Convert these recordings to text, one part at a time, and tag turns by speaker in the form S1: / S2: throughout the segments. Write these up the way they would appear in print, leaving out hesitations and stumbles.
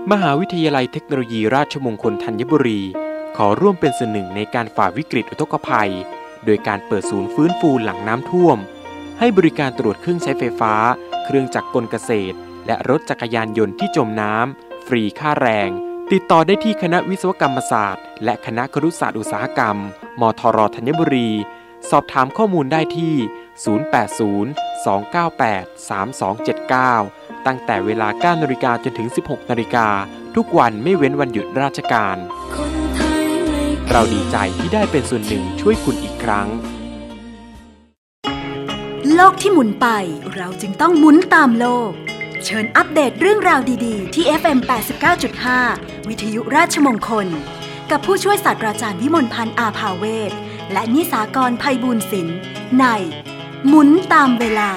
S1: มหาวิทยาลัยเทคโนโลยีราชมงคลธัญบุรีขอร่วมเป็นส่วนหนึ่งในการฝ่าวิกฤตอุทกภัยโดยการเปิดศูนย์ฟื้นฟูหลังน้ำท่วมให้บริการตรวจเครื่องใช้ไฟฟ้าเครื่องจักรกลเกษตรและรถจักรยานยนต์ที่จมน้ำฟรีค่าแรงติดต่อได้ที่คณะวิศวกรรมศาสตร์และคณะครุศาสตร์อุตสาหกรรมมทรธัญบุรีสอบถามข้อมูลได้ที่0802983279ตั้งแต่เวลา 9 นาฬิกาจนถึง 16 นาฬิกาทุกวันไม่เว้นวันหยุดราชการเราดีใจที่ได้เป็นส่วนหนึ่งช่วยคุณอีกครั้ง
S2: โลกที่หมุนไปเราจึงต้องหมุนตามโลกเชิญอัปเดตเรื่องราวดีๆที่ FM 89.5 วิทยุราชมงคลกับผู้ช่วยศาสตราจารย์วิมลพันธ์อาภาเวชและนิสากรไพบูลย์ศิลป์ในหมุนตามเวลา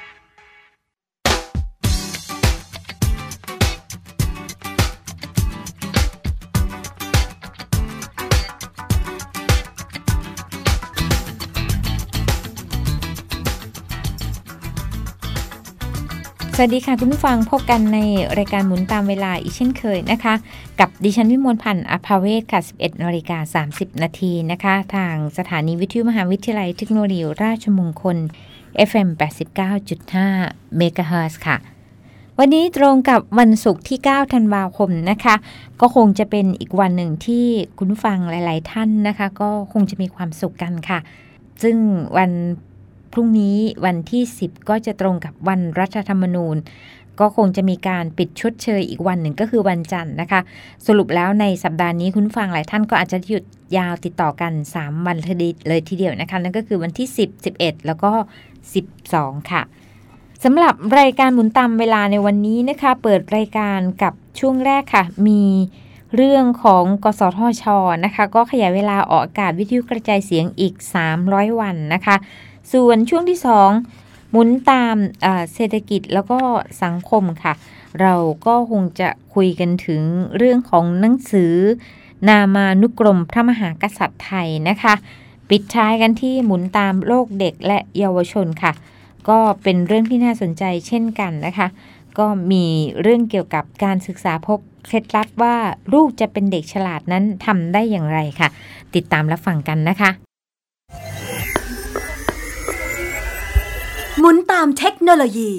S3: สวัสดีค่ะคุณผู้ฟังพบกันในรายการหมุนตามเวลาอีกเช่นเคยนะคะกับดิฉันวิมลพันธ์อาภาเวชค่ะ 11:30 น.นะคะทางสถานีวิทยุมหาวิทยาลัยเทคโนโลยีราชมงคล FM 89.5 เมกะเฮิรตซ์ค่ะวันนี้ตรงกับวันศุกร์ที่ 9 ธันวาคมนะคะก็คงจะเป็นอีกวันหนึ่งที่คุณผู้ฟังหลายๆท่านนะคะก็คงจะมีความสุขกันค่ะซึ่งวันพรุ่งนี้วันที่10ก็จะตรงกับวันรัฐธรรมนูญก็คงจะมีการปิดชดเชยอีกวันหนึ่งก็คือวันจันทร์นะคะสรุปแล้วในสัปดาห์นี้คุณฟังหลายท่านก็อาจจะหยุดยาวติดต่อกัน3วันเลยทีเดียวนะคะนั่นก็คือวันที่10 11แล้วก็12ค่ะสำหรับรายการหมุนตามเวลาในวันนี้นะคะเปิดรายการกับช่วงแรกค่ะมีเรื่องของกสทช.นะคะก็ขยายเวลาออกอากาศวิทยุกระจายเสียงอีก300วันนะคะส่วนช่วงที่2หมุนตามเศรษฐกิจแล้วก็สังคมค่ะเราก็คงจะคุยกันถึงเรื่องของหนังสือนามานุกรมพระมหากษัตริย์ไทยนะคะปิดท้ายกันที่หมุนตามโลกเด็กและเยาวชนค่ะก็เป็นเรื่องที่น่าสนใจเช่นกันนะคะก็มีเรื่องเกี่ยวกับการศึกษาพบเคล็ดลับว่าลูกจะเป็นเด็กฉลาดนั้นทำได้อย่างไรค่ะติดตามรับฟังกันนะคะ
S2: หมุนตามเทคโนโลยี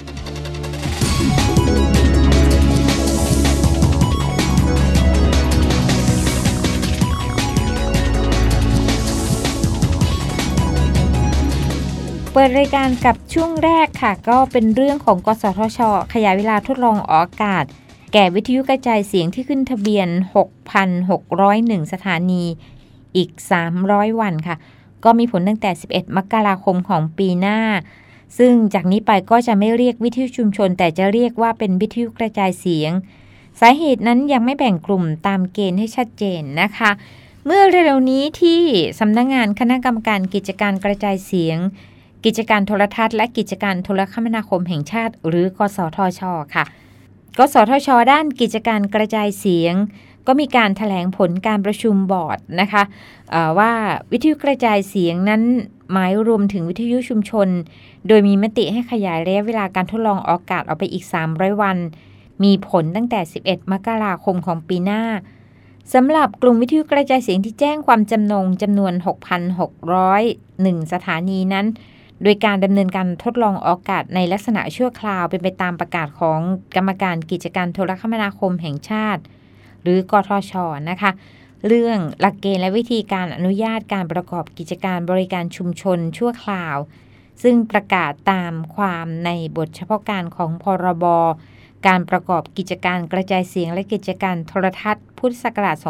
S3: เปิดรายการกับช่วงแรกค่ะก็เป็นเรื่องของกสทช.ขยายเวลาทดลองออกอากาศแก่วิทยุกระจายเสียงที่ขึ้นทะเบียน 6,601 สถานีอีก300วันค่ะก็มีผลตั้งแต่11 มกราคมของปีหน้าซึ่งจากนี้ไปก็จะไม่เรียกวิทยุชุมชนแต่จะเรียกว่าเป็นวิทยุกระจายเสียงสาเหตุนั้นยังไม่แบ่งกลุ่มตามเกณฑ์ให้ชัดเจนนะคะเมื่อเร็วๆนี้ที่สำนักงานคณะกรรมการกิจการกระจายเสียงกิจการโทรทัศน์และกิจการโทรคมนาคมแห่งชาติหรือกสทช.ค่ะกสทช.ด้านกิจการกระจายเสียงก็มีการแถลงผลการประชุมบอร์ดนะคะว่าวิทยุกระจายเสียงนั้นหมายรวมถึงวิทยุชุมชนโดยมีมติให้ขยายระยะเวลาการทดลองออกอากาศออกไปอีก300วันมีผลตั้งแต่11 มกราคมของปีหน้าสำหรับกลุ่มวิทยุกระจายเสียงที่แจ้งความจำนงจำนวน 6,601 สถานีนั้นโดยการดำเนินการทดลองออกอากาศในลักษณะชั่วคราวเป็นไปตามประกาศของกรรมการกิจการโทรคมนาคมแห่งชาติหรือกทช.นะคะเรื่องหลักเกณฑ์และวิธีการอนุญาตการประกอบกิจการบริการชุมชนชั่วคราวซึ่งประกาศตามความในบทเฉพาะการของพรบการประกอบกิจการกระจายเสียงและกิจการโทรทัศน์พุทธศักราช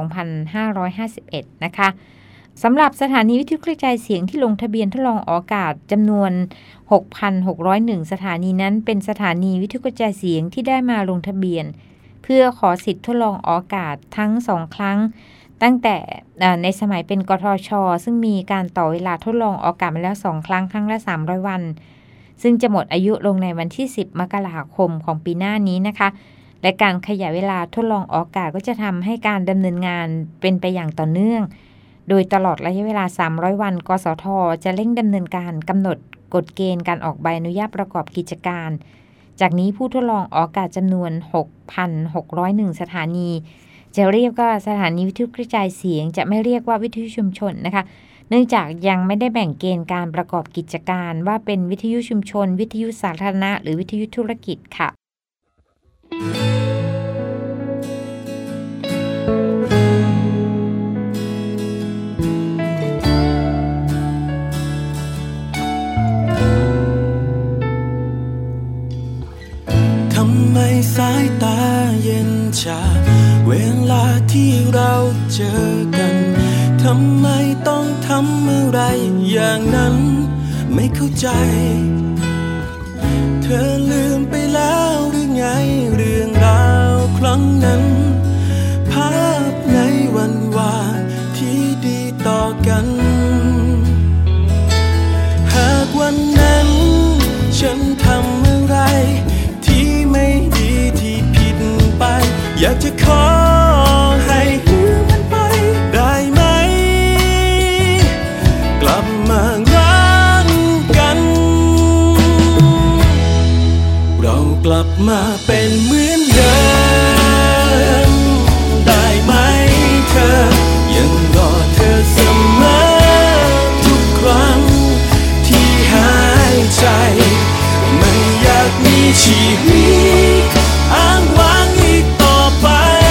S3: 2551 นะคะสำหรับสถานีวิทยุกระจายเสียงที่ลงทะเบียนทดลองออกอากาศจำนวน 6,601 สถานีนั้นเป็นสถานีวิทยุกระจายเสียงที่ได้มาลงทะเบียนเพื่อขอสิทธิ์ทดลองออกอากาศทั้ง2ครั้งตั้งแต่ในสมัยเป็นกทช.ซึ่งมีการต่อเวลาทดลองออกอากาศมาแล้ว2ครั้งครั้งละ300วันซึ่งจะหมดอายุลงในวันที่10 มกราคมของปีหน้านี้นะคะและการขยายเวลาทดลองออกอากาศก็จะทำให้การดำเนินงานเป็นไปอย่างต่อเนื่องโดยตลอดระยะเวลา300วันกสท.จะเร่งดำเนินการกำหนดกฎเกณฑ์การออกใบอนุญาตประกอบกิจการจากนี้ผู้ทดลองออกอากาศจำนวน 6,601 สถานีจะเรียกว่าสถานีวิทยุกระจายเสียงจะไม่เรียกว่าวิทยุชุมชนนะคะเนื่องจากยังไม่ได้แบ่งเกณฑ์การประกอบกิจการว่าเป็นวิทยุชุมชนวิทยุสาธารณะหรือวิทยุธุรกิจค่ะ
S4: ทำไมสายตาเย็นชาเวลาที่เราเจอกันทำไมต้องทำอะไรอย่างนั้นไม่เข้าใจเธอลืมไปแล้วหรือไงเรื่องราวครั้งนั้นภาพในวันวานที่ดีต่อกันหากวันนั้นฉันทำอะไรที่ไม่ดีที่ผิดไปอยากจะขอให้ลืมมันไปได้ไหมกลับมารักกันเรากลับมาเป็นเหมือนเดิมได้ไหมเธอยังรอเธอเสมอทุกครั้งที่หายใจไม่อยากมีชีวิตอ้างว้างอีกต่อไป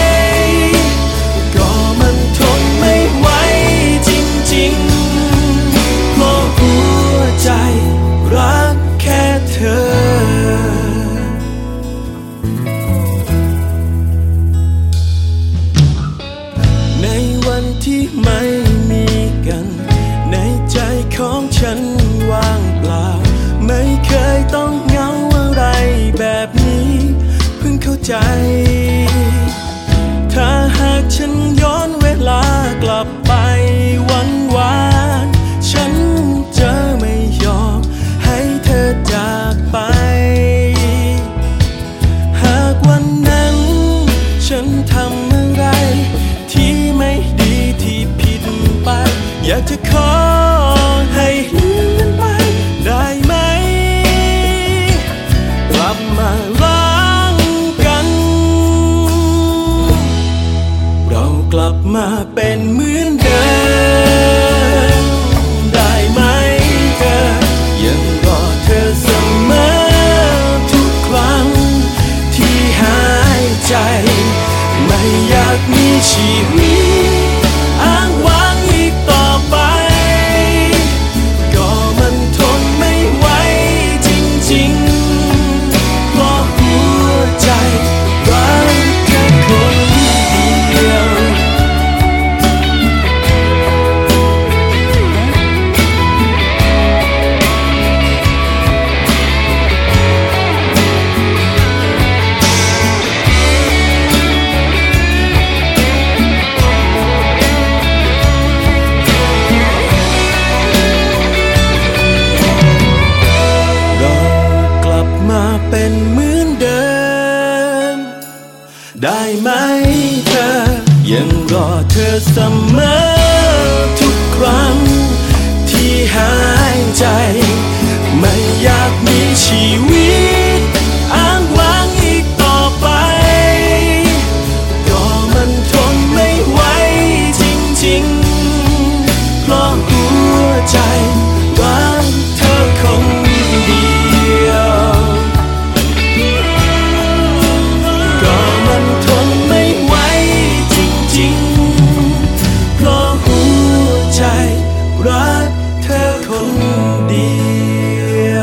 S4: ก็มันทนไม่ไหวจริงๆเพราะหัวใจรักแค่เธอในวันที่ไม่มีกันในใจของฉันว่างเปล่าไม่เคยต้องเหงาอะไรแบบนี้เพิ่งเข้าใจถ้าหากฉันย้อนเวลากลับไปวันวานฉันจะไม่ยอมให้เธอจากไปหากวันนั้นฉันทำอะไรที่ไม่ดีที่ผิดไปอยากจะขอให้ลืมมันไปได้ไหมกลับมารักกันเรากลับมาเป็นเหมือนเดิมได้ไหมเธอยังรอเธอเสมอทุกครั้งที่หายใจไม่อยากมีชีวิตอ้างว้างอีกต่อไปก็มันทนไม่ไหวจริงๆเพราะหัวใจรักแค่คนเดียวเป็นเหมือนเดิมได้ไหมเธอยังรอเธอเสมอทุกครั้งที่หายใจไม่อยากมีชีวิตอ้างว้างอีกต่อไปก็มันทนไม่ไหวจริงๆเพราะหัวใจรักเธอคนเดียวทนไม่ไหวจริงๆเพราะหัวใจรักเธอคนเดียว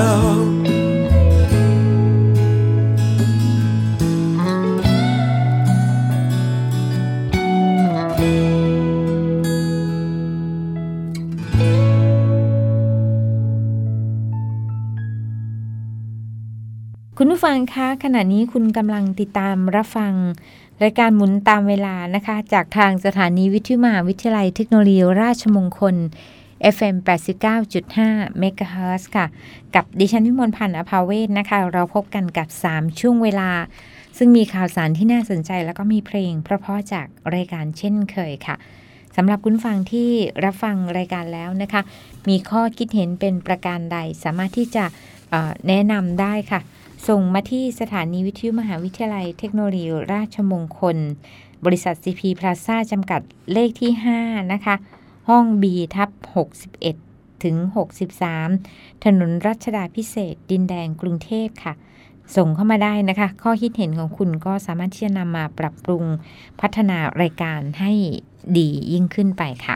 S3: คุณผู้ฟังคะขณะนี้คุณกำลังติดตามรับฟังรายการหมุนตามเวลานะคะจากทางสถานีวิทยุมหาวิทยาลัยเทคโนโลยีราชมงคล FM 89.5 เมกะเฮิรตซ์ค่ะกับดิฉันวิมลพันธ์อภาเวศนะคะเราพบกันกับ3ช่วงเวลาซึ่งมีข่าวสารที่น่าสนใจแล้วก็มีเพลงเพราะๆจากรายการเช่นเคยค่ะสำหรับคุณฟังที่รับฟังรายการแล้วนะคะมีข้อคิดเห็นเป็นประการใดสามารถที่จะแนะนำได้ค่ะส่งมาที่สถานีวิทยุมหาวิทยาลัยเทคโนโลยีราชมงคลบริษัท CP Plaza จำกัดเลขที่5นะคะห้อง B/61 ถึง 63 ถนนรัชดาพิเศษกดินแดงกรุงเทพค่ะส่งเข้ามาได้นะคะข้อคิดเห็นของคุณก็สามารถที่จะนำมาปรับปรุงพัฒนารายการให้ดียิ่งขึ้นไปค่ะ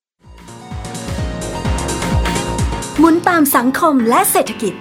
S2: หมุนตามสังคมและเศรษฐกิจ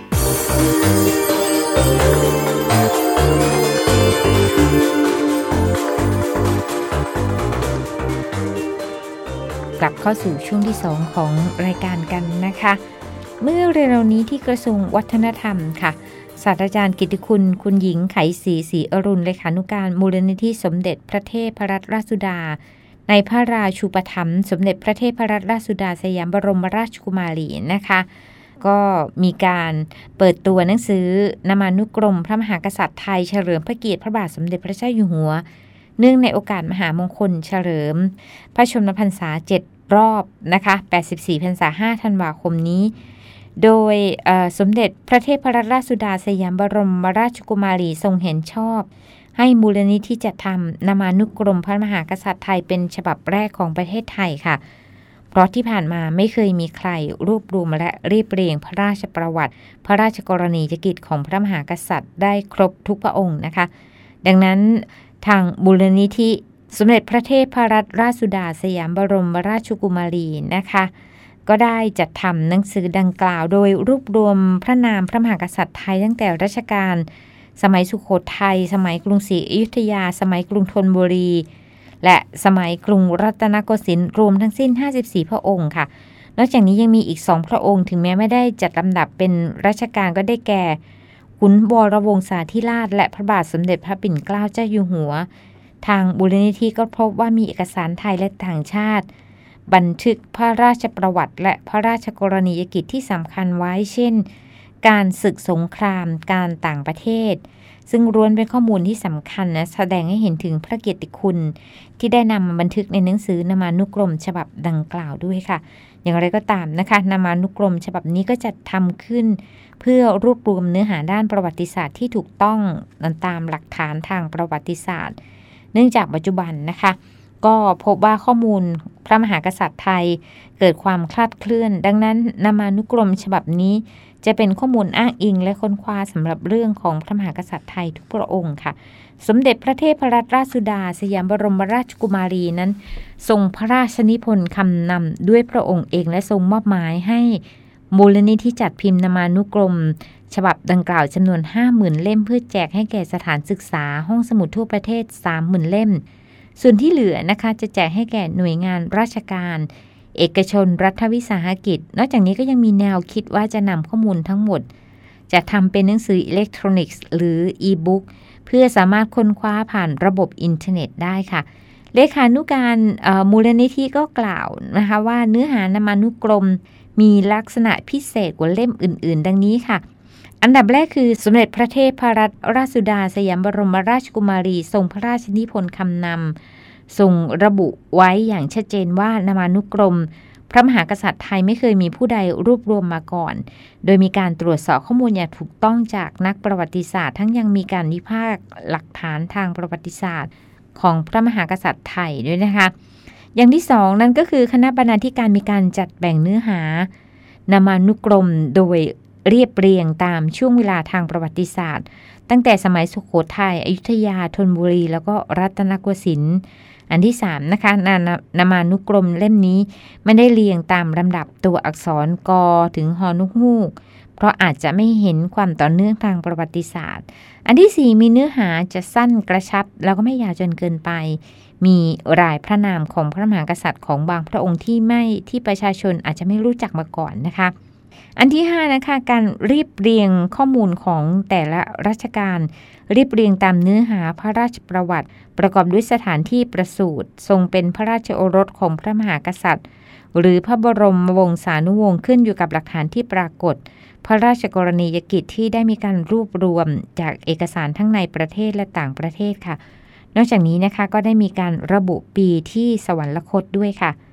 S3: กลับเข้าสู่ช่วงที่2ของรายการกันนะคะเมื่อเร็วๆนี้ที่กระทรวงวัฒนธรรมค่ะศาสตราจารย์กิตติคุณหญิงไขศรีอรุณเลขานุการมูลนิธิสมเด็จพระเทพรัตนราชสุดาในพระราชูปถัมภ์สมเด็จพระเทพรัตนราชสุดาสยามบรมราชกุมารีนะคะก็มีการเปิดตัวหนังสือนามานุกรมพระมหากษัตริย์ไทยเฉลิมพระเกียรติพระบาทสมเด็จพระเจ้าอยู่หัวเนื่องในโอกาสมหามงคลเฉลิมพระชนมพรรษา7รอบนะคะ84พรรษา5ธันวาคมนี้โดยสมเด็จพระเทพรัตนราชสุดาสยามบรมราชกุมารีทรงเห็นชอบให้มูลนิธิจัดทำนามานุกรมพระมหากษัตริย์ไทยเป็นฉบับแรกของประเทศไทยค่ะเพราะที่ผ่านมาไม่เคยมีใครรวบรวมและเรียบเรียงพระราชประวัติพระราชกรณียกิจของพระมหากษัตริย์ได้ครบทุกพระองค์นะคะดังนั้นทางมูลนิธิสมเด็จพระเทพรัตนราชสุดาสยามบรมราชกุมารีนะคะก็ได้จัดทำหนังสือดังกล่าวโดยรวบรวมพระนามพระมหากษัตริย์ไทยตั้งแต่รัชกาลสมัยสุโขทัยสมัยกรุงศรีอยุธยาสมัยกรุงธนบุรีและสมัยกรุงรัตนโกสินทร์รวมทั้งสิ้น54พระองค์ค่ะนอกจากนี้ยังมีอีก2พระองค์ถึงแม้ไม่ได้จัดลำดับเป็นรัชกาลก็ได้แก่ขุนวรวงศาธิราชและพระบาทสมเด็จพระปิ่นเกล้าเจ้าอยู่หัวทางมูลนิธิก็พบว่ามีเอกสารไทยและต่างชาติบันทึกพระราชประวัติและพระราชกรณียกิจที่สำคัญไว้เช่นการศึกสงครามการต่างประเทศซึ่งล้วนเป็นข้อมูลที่สำคัญนะแสดงให้เห็นถึงพระเกียรติคุณที่ได้นำมาบันทึกในหนังสือนามานุกรมฉบับดังกล่าวด้วยค่ะอย่างไรก็ตามนะคะนามานุกรมฉบับนี้ก็จะทำขึ้นเพื่อรวบรวมเนื้อหาด้านประวัติศาสตร์ที่ถูกต้องตามหลักฐานทางประวัติศาสตร์เนื่องจากปัจจุบันนะคะก็พบว่าข้อมูลพระมหากษัตริย์ไทยเกิดความคลาดเคลื่อนดังนั้นนามานุกรมฉบับนี้จะเป็นข้อมูลอ้างอิงและค้นคว้าสำหรับเรื่องของพระมหากษัตริย์ไทยทุกพระองค์ค่ะสมเด็จพระเทพรัตนราชสุดาสยามบรมราชกุมารีนั้นทรงพระราชนิพนธ์คำนำด้วยพระองค์เองและทรงมอบหมายให้มูลนิธิจัดพิมพ์นามานุกรมฉบับดังกล่าวจำนวน 50,000 เล่มเพื่อแจกให้แก่สถานศึกษาห้องสมุดทั่วประเทศ 30,000 เล่มส่วนที่เหลือนะคะจะแจกให้แก่หน่วยงานราชการเอกชนรัฐวิสาหกิจนอกจากนี้ก็ยังมีแนวคิดว่าจะนำข้อมูลทั้งหมดจะทำเป็นหนังสืออิเล็กทรอนิกส์หรืออีบุ๊กเพื่อสามารถค้นคว้าผ่านระบบอินเทอร์เน็ตได้ค่ะเลขานุการมูลนิธิก็กล่าวนะคะว่าเนื้อหานามานุกรมมีลักษณะพิเศษกว่าเล่มอื่นๆดังนี้ค่ะอันดับแรกคือสมเด็จพระเทพรัตนราชสุดาสยามบรมราชกุมารีทรงพระราชนิพนธ์คำนำทรงระบุไว้อย่างชัดเจนว่านามานุกรมพระมหากษัตริย์ไทยไม่เคยมีผู้ใดรวบรวมมาก่อนโดยมีการตรวจสอบข้อมูลอย่างถูกต้องจากนักประวัติศาสตร์ทั้งยังมีการวิพากษ์หลักฐานทางประวัติศาสตร์ของพระมหากษัตริย์ไทยด้วยนะคะอย่างที่2นั่นก็คือคณะบรรณาธิการมีการจัดแบ่งเนื้อหานามานุกรมโดยเรียบเรียงตามช่วงเวลาทางประวัติศาสตร์ตั้งแต่สมัยสุโขทัยอยุธยาธนบุรีแล้วก็รัตนโกสินทร์อันที่3นะคะนามานุกรมเล่มนี้ไม่ได้เรียงตามลำดับตัวอักษรกถึงฮอนุฮูกเพราะอาจจะไม่เห็นความต่อเนื่องทางประวัติศาสตร์อันที่4มีเนื้อหาจะสั้นกระชับแล้วก็ไม่ยาวจนเกินไปมีรายพระนามของพระมหากษัตริย์ของบางพระองค์ที่ประชาชนอาจจะไม่รู้จักมาก่อนนะคะอันที่5นะคะการเรียบเรียงข้อมูลของแต่ละรัชกาลเรียบเรียงตามเนื้อหาพระราชประวัติประกอบด้วยสถานที่ประสูติทรงเป็นพระราชโอรสของพระมหากษัตริย์หรือพระบรมวงศานุวงศ์ขึ้นอยู่กับหลักฐานที่ปรากฏพระราชกรณียกิจที่ได้มีการรวบรวมจากเอกสารทั้งในประเทศและต่างประเทศค่ะนอกจากนี้นะคะก็ได้มีการระบุปีที่สวรรคตด้วยค่ะ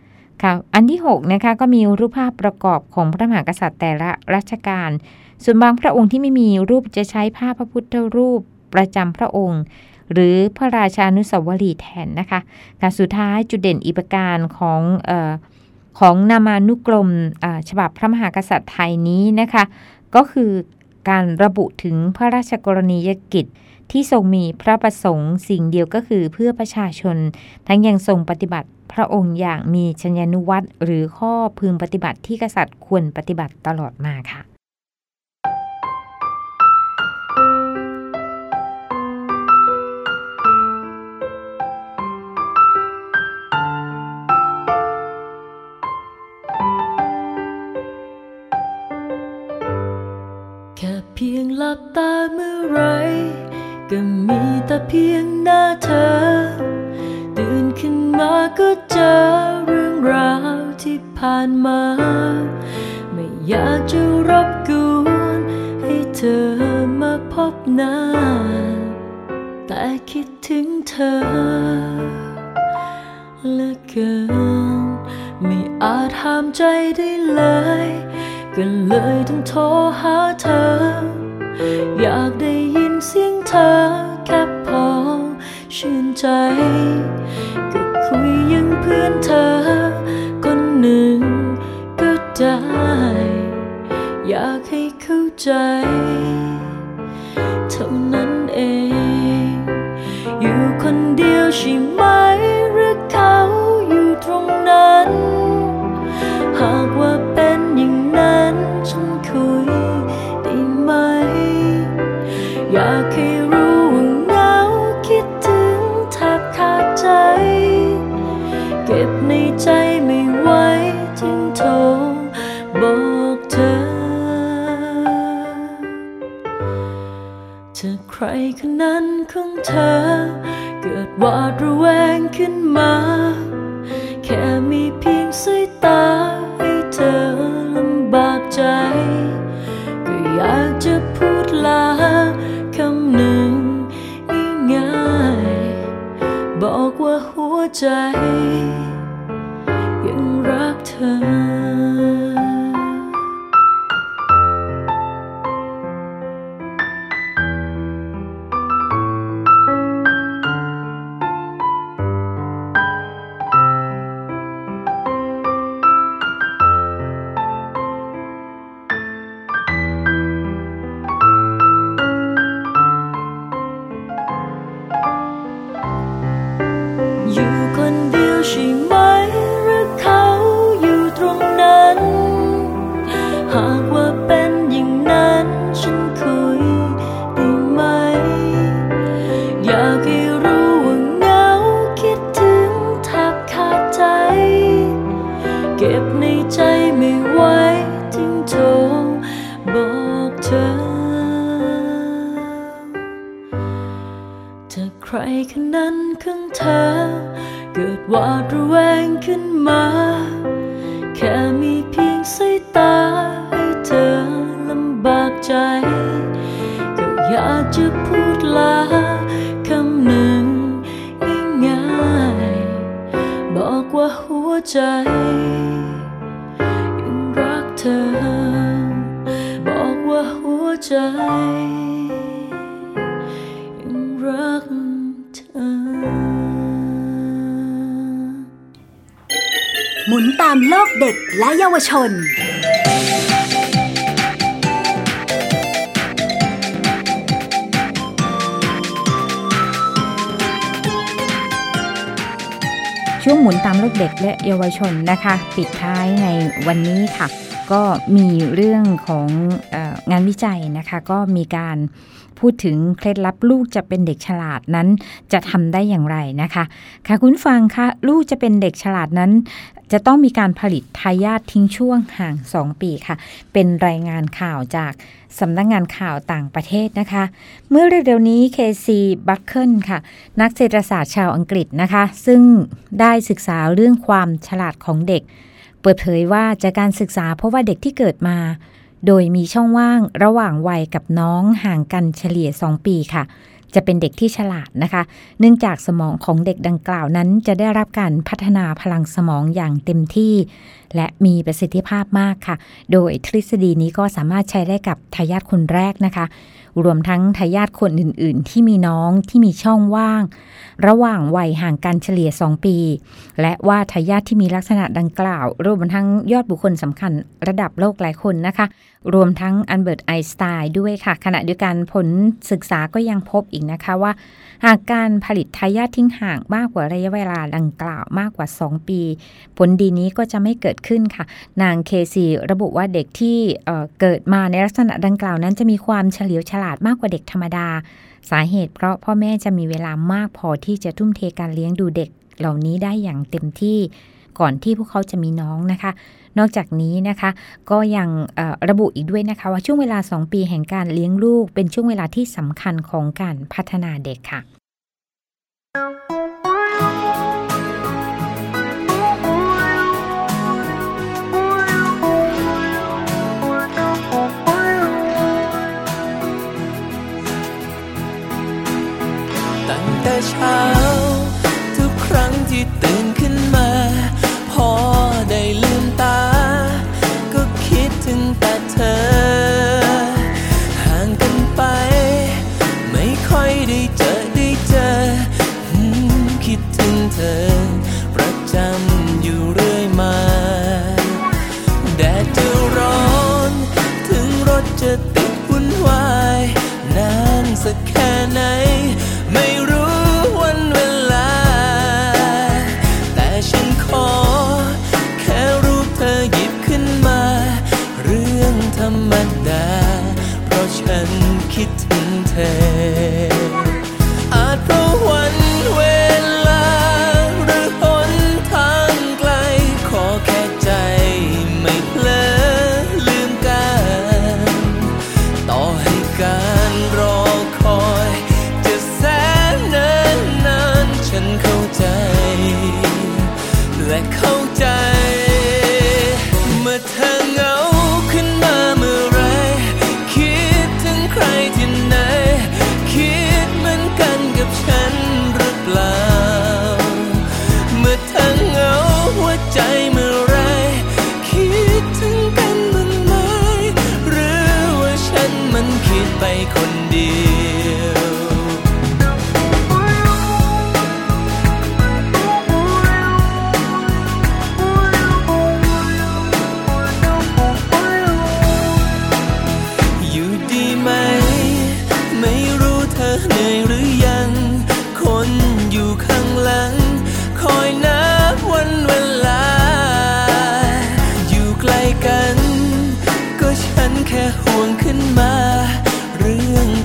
S3: ค่ะอันที่6นะคะก็มีรูปภาพประกอบของพระมหากษัตริย์แต่ละรัชกาลส่วนบางพระองค์ที่ไม่มีรูปจะใช้ภาพพระพุทธรูปประจำพระองค์หรือพระราชานุสาวรีย์แทนนะคะการสุดท้ายจุดเด่นอีกประการของนามานุกรมฉบับพระมหากษัตริย์ไทยนี้นะคะก็คือการระบุถึงพระราชกรณียกิจที่ทรงมีพระประสงค์สิ่งเดียวก็คือเพื่อประชาชนทั้งยังทรงปฏิบัติพระองค์อย่างมีชัญญานุวัตรหรือข้อพึงปฏิบัติที่กษัตริย์ควรปฏิบัติตลอดมาค่ะ
S5: แค่เพียงหลับตาเมื่อไรก็มีแต่เพียงหน้าเธอตื่นขึ้นมาก็เจอเรื่องราวที่ผ่านมาไม่อยากจะรบกวนให้เธอมาพบหน้าแต่คิดถึงเธอเหลือเกินไม่อาจห้ามใจได้เลยก็เลยต้องโทรหาเธออยากได้ยินเสียงเธอแค่พอชื่นใจก็คุยยังเพื่อนเธอคนหนึ่งก็ได้อยากให้เข้าใจเท่านั้นเองอยู่คนเดียวใช่ไหมหรือเขาอยู่ตรงนั้นหากว่าเป็นอย่างนั้นฉันคุยได้ไหมอยากให้รู้ว่าเหงาคิดถึงแทบขาดใจเก็บในใจไม่ไหวจึงโทรบอกเธอใครคนนั้นของเธอเกิดหวาดระแวงขึ้นมาแค่มีเพียงสายตาให้เธอลำบากใจก็อยากจะพูดลาคำหนึ่งง่ายๆบอกว่าหัวใจยังรักเธออยู่คนเดียวใช่ไหมหรือเขาอยู่ตรงนั้นหากว่าเป็นอย่างนั้นฉันคุยได้ไหมอยากให้รู้ว่าเหงาคิดถึงแทบขาดใจเก็บในใจไม่ไหวจึงโทรบอกเธอถ้าใครคนนั้นของเธอเกิดหวาดระแวงขึ้นมาแค่มีเพียงสายตาให้เธอลำบากใจก็อยากจะพูดลาคำหนึ่งง่ายๆบอกว่าหัวใจยังรักเธอบอกว่าหัวใจยังรักเธอ
S2: หมุนตามโลกเด็กและเยาวชน
S3: ช่วงหมุนตามโลกเด็กและเยาวชนนะคะปิดท้ายในวันนี้ค่ะก็มีเรื่องของงานวิจัยนะคะก็มีการพูดถึงเคล็ดลับลูกจะเป็นเด็กฉลาดนั้นจะทำได้อย่างไรนะคะค่ะคุณฟังคะลูกจะเป็นเด็กฉลาดนั้นจะต้องมีการผลิตทายาททิ้งช่วงห่าง2ปีค่ะเป็นรายงานข่าวจากสำนักงานข่าวต่างประเทศนะคะเมื่อเร็วๆนี้เคซีบัคเคิลค่ะนักเศรษฐศาสตร์ชาวอังกฤษนะคะซึ่งได้ศึกษาเรื่องความฉลาดของเด็กเปิดเผยว่าจากการศึกษาเพราะว่าเด็กที่เกิดมาโดยมีช่องว่างระหว่างวัยกับน้องห่างกันเฉลี่ย2ปีค่ะจะเป็นเด็กที่ฉลาดนะคะเนื่องจากสมองของเด็กดังกล่าวนั้นจะได้รับการพัฒนาพลังสมองอย่างเต็มที่และมีประสิทธิภาพมากค่ะโดยทฤษฎีนี้ก็สามารถใช้ได้กับทายาทคนแรกนะคะรวมทั้งทายาทคนอื่นๆที่มีน้องที่มีช่องว่างระหว่างวัยห่างกันเฉลี่ย2 ปีและว่าทายาทที่มีลักษณะดังกล่าวรวมทั้งยอดบุคคลสำคัญระดับโลกหลายคนนะคะรวมทั้งอัลเบิร์ตไอน์สไตน์ด้วยค่ะขณะเดียวกันผลศึกษาก็ยังพบอีกนะคะว่าหากการผลิตทายาททิ้งห่างมากกว่าระยะเวลาดังกล่าวมากกว่า2 ปีผลดีนี้ก็จะไม่เกิดขึ้นค่ะนางเคซีระบุว่าเด็กที่เกิดมาในลักษณะดังกล่าวนั้นจะมีความเฉลียวฉลาดมากกว่าเด็กธรรมดาสาเหตุเพราะพ่อแม่จะมีเวลามากพอที่จะทุ่มเทการเลี้ยงดูเด็กเหล่านี้ได้อย่างเต็มที่ก่อนที่พวกเขาจะมีน้องนะคะนอกจากนี้นะคะก็ยังระบุอีกด้วยนะคะว่าช่วงเวลา2 ปีแห่งการเลี้ยงลูกเป็นช่วงเวลาที่สำคัญของการพัฒนาเด็กค่ะ
S4: ตั้งแต่เช้าทุกครั้งที่ตื่นขึ้นมาพอได้ลืมตาก็คิดถึงแต่เธอห่างกันไปไม่ค่อยได้เจอคิดถึงเธอประจำอยู่เรื่อยมาแดดจะร้อนถึงรถจะติดวุ่นวายนานสักแค่ไหนไม่รู้วันเวลาแต่ฉันขอแค่รูปเธอหยิบขึ้นมาเรื่องธรรมดาเพราะฉันคิดถึงเธออาจเพราะวันเวลาหรือหนทางไกลขอแค่ใจไม่เพลอลืมกันต่อให้การรอคอยจะแสนเนิ่นนานฉันเข้าใจและเข้าใจเมื่อเธอเหงาขึ้นมาเมื่อไรคิดถึงใครที่ไหนคิดเหมือนกันกับฉันหรือเปล่าเมื่อเธอเหงาหัวใจเมื่อไรคิดถึงกันบ้างไหมหรือว่าฉันมันคิดไปคนเดียวอยู่ดีไหมไม่รู้เธอเหนื่อยหรือยังคนอยู่ข้างหลังคอยนับวันเวลาอยู่ใกล้กันก็ฉันแค่ห่วงขึ้นมาเรื่อง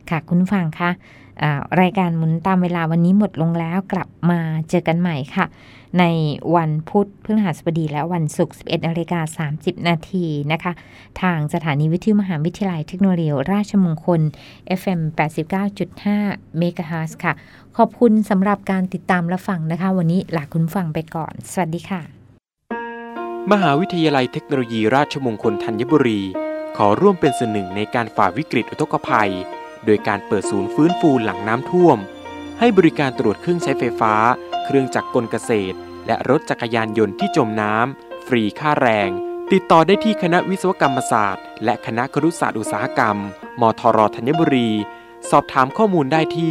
S3: ค่ะคุณฟังคะรายการหมุนตามเวลาวันนี้หมดลงแล้วกลับมาเจอกันใหม่ค่ะในวันพุธพฤหัสบดีและวันศุกร์ 11:30 น.นะคะทางสถานีวิทยุมหาวิทยาลัยเทคโนโลยีราชมงคล FM 89.5 เมกะเฮิรตซ์ค่ะขอบคุณสำหรับการติดตามและฟังนะคะวันนี้ลาคุณฟังไปก่อนสวัสดีค่ะ
S1: มหาวิทยาลัยเทคโนโลยีราชมงคลธัญบุรีขอร่วมเป็นส่วนหนึ่งในการฝ่าวิกฤตอุทกภัยโดยการเปิดศูนย์ฟื้นฟูหลังน้ำท่วมให้บริการตรวจเครื่องใช้ไฟฟ้าเครื่องจักรกลเกษตรและรถจักรยานยนต์ที่จมน้ำฟรีค่าแรงติดต่อได้ที่คณะวิศวกรรมศาสตร์และคณะครุศาสตร์อุตสาหกรรมมทรธัญบุรีสอบถามข้อมูลได้ที่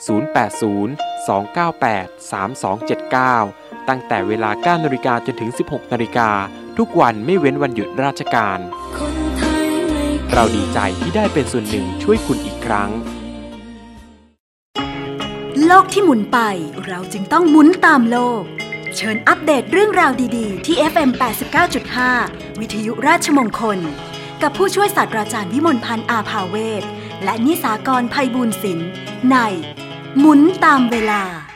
S1: 0802983279ตั้งแต่เวลา 9:00 นจนถึง 16:00 นทุกวันไม่เว้นวันหยุดราชการเราดีใจที่ได้เป็นส่วนหนึ่งช่วยคุณอีกครั้ง
S2: โลกที่หมุนไปเราจึงต้องหมุนตามโลกเชิญอัปเดตเรื่องราวดีๆที่ FM 89.5 วิทยุราชมงคลกับผู้ช่วยศาสตราจารย์วิมลพันธ์อาภาเวศและนิสากรไพบูลย์ศิลป์ในหมุนตามเวลา